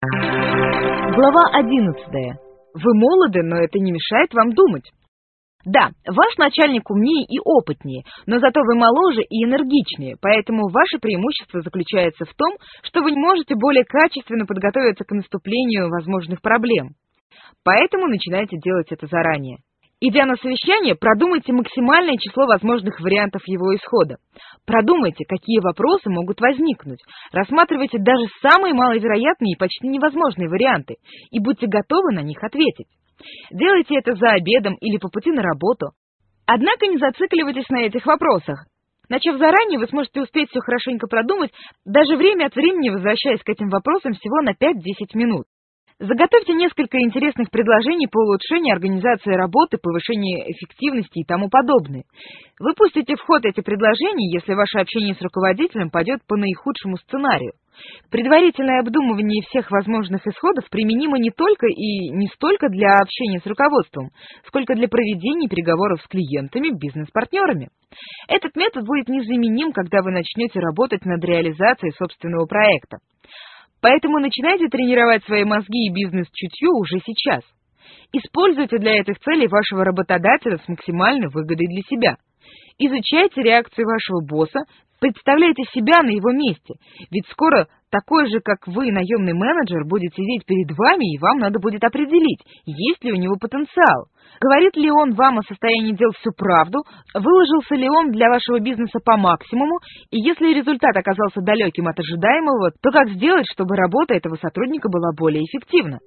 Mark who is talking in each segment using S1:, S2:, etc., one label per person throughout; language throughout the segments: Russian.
S1: Глава 11. Вы молоды, но это не мешает вам думать. Да, ваш начальник умнее и опытнее, но зато вы моложе и энергичнее, поэтому ваше преимущество заключается в том, что вы можете более качественно подготовиться к наступлению возможных проблем. Поэтому начинайте делать это заранее. Идя на совещание, продумайте максимальное число возможных вариантов его исхода. Продумайте, какие вопросы могут возникнуть. Рассматривайте даже самые маловероятные и почти невозможные варианты, и будьте готовы на них ответить. Делайте это за обедом или по пути на работу. Однако не зацикливайтесь на этих вопросах. Начав заранее, вы сможете успеть все хорошенько продумать, даже время от времени возвращаясь к этим вопросам всего на 5-10 минут. Заготовьте несколько интересных предложений по улучшению организации работы, повышению эффективности и тому подобное. Вы пустите в ход эти предложения, если ваше общение с руководителем пойдет по наихудшему сценарию. Предварительное обдумывание всех возможных исходов применимо не только и не столько для общения с руководством, сколько для проведения переговоров с клиентами, бизнес-партнерами. Этот метод будет незаменим, когда вы начнете работать над реализацией собственного проекта. Поэтому начинайте тренировать свои мозги и бизнес-чутье уже сейчас. Используйте для этих целей вашего работодателя с максимальной выгодой для себя. Изучайте реакции вашего босса, представляйте себя на его месте, ведь скоро такой же, как вы, наемный менеджер, будет сидеть перед вами, и вам надо будет определить, есть ли у него потенциал. Говорит ли он вам о состоянии дел всю правду, выложился ли он для вашего бизнеса по максимуму, и если результат оказался далеким от ожидаемого, то как сделать, чтобы работа этого сотрудника была более эффективна?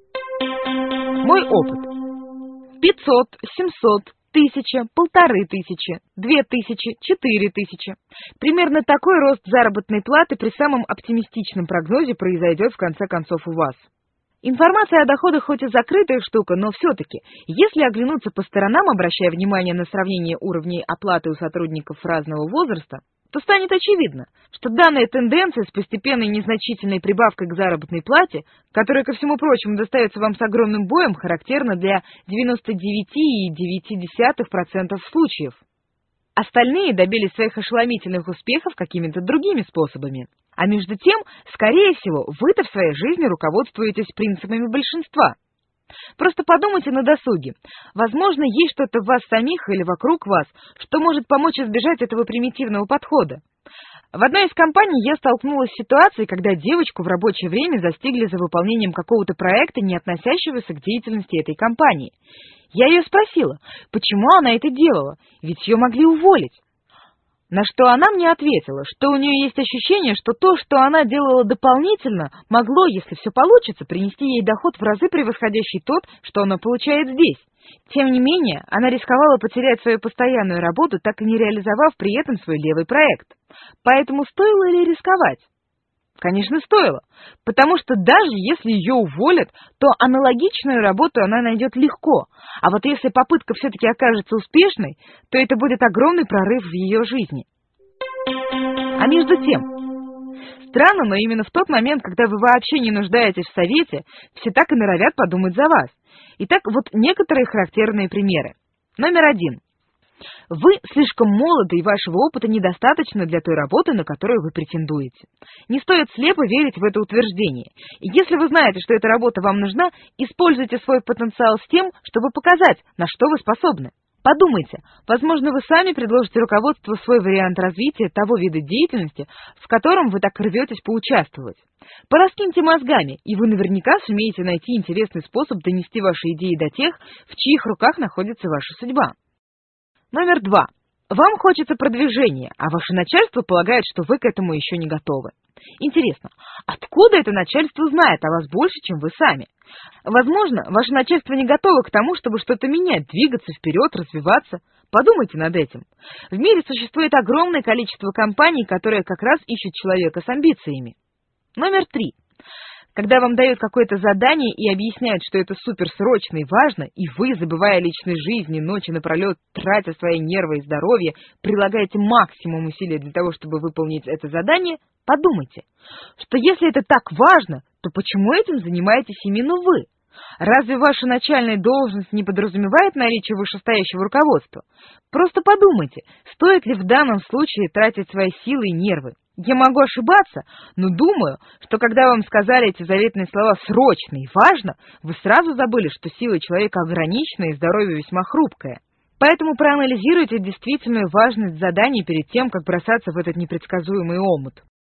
S1: Мой опыт. 500, 700, 1000, 1500, 2000, 4000. Примерно такой рост заработной платы при самом оптимистичном прогнозе произойдет в конце концов у вас. Информация о доходах хоть и закрытая штука, но все-таки, если оглянуться по сторонам, обращая внимание на сравнение уровней оплаты у сотрудников разного возраста, то станет очевидно, что данная тенденция с постепенной незначительной прибавкой к заработной плате, которая, ко всему прочему, достается вам с огромным боем, характерна для 99,9% случаев. Остальные добились своих ошеломительных успехов какими-то другими способами. А между тем, скорее всего, вы-то в своей жизни руководствуетесь принципами большинства. Просто подумайте на досуге. Возможно, есть что-то в вас самих или вокруг вас, что может помочь избежать этого примитивного подхода. В одной из компаний я столкнулась с ситуацией, когда девочку в рабочее время застигли за выполнением какого-то проекта, не относящегося к деятельности этой компании. Я ее спросила, почему она это делала, ведь ее могли уволить. На что она мне ответила, что у нее есть ощущение, что то, что она делала дополнительно, могло, если все получится, принести ей доход в разы превосходящий тот, что она получает здесь. Тем не менее, она рисковала потерять свою постоянную работу, так и не реализовав при этом свой левый проект. Поэтому стоило ли рисковать? Конечно, стоило, потому что даже если ее уволят, то аналогичную работу она найдет легко, а вот если попытка все-таки окажется успешной, то это будет огромный прорыв в ее жизни. А между тем, странно, но именно в тот момент, когда вы вообще не нуждаетесь в совете, все так и норовят подумать за вас. Итак, вот некоторые характерные примеры. Номер 1. Вы слишком молоды, и вашего опыта недостаточно для той работы, на которую вы претендуете. Не стоит слепо верить в это утверждение. И если вы знаете, что эта работа вам нужна, используйте свой потенциал с тем, чтобы показать, на что вы способны. Подумайте, возможно, вы сами предложите руководству свой вариант развития того вида деятельности, в котором вы так рветесь поучаствовать. Пораскиньте мозгами, и вы наверняка сумеете найти интересный способ донести ваши идеи до тех, в чьих руках находится ваша судьба. Номер 2. Вам хочется продвижения, а ваше начальство полагает, что вы к этому еще не готовы. Интересно, откуда это начальство знает о вас больше, чем вы сами? Возможно, ваше начальство не готово к тому, чтобы что-то менять, двигаться вперед, развиваться. Подумайте над этим. В мире существует огромное количество компаний, которые как раз ищут человека с амбициями. Номер 3. Когда вам дают какое-то задание и объясняют, что это суперсрочно и важно, и вы, забывая о личной жизни, ночи напролет, тратя свои нервы и здоровье, прилагаете максимум усилий для того, чтобы выполнить это задание, подумайте, что если это так важно, то почему этим занимаетесь именно вы? Разве ваша начальная должность не подразумевает наличие вышестоящего руководства? Просто подумайте, стоит ли в данном случае тратить свои силы и нервы. Я могу ошибаться, но думаю, что когда вам сказали эти заветные слова «срочно» и «важно», вы сразу забыли, что сила человека ограничена и здоровье весьма хрупкое. Поэтому проанализируйте действительную важность заданий перед тем, как бросаться в этот непредсказуемый омут.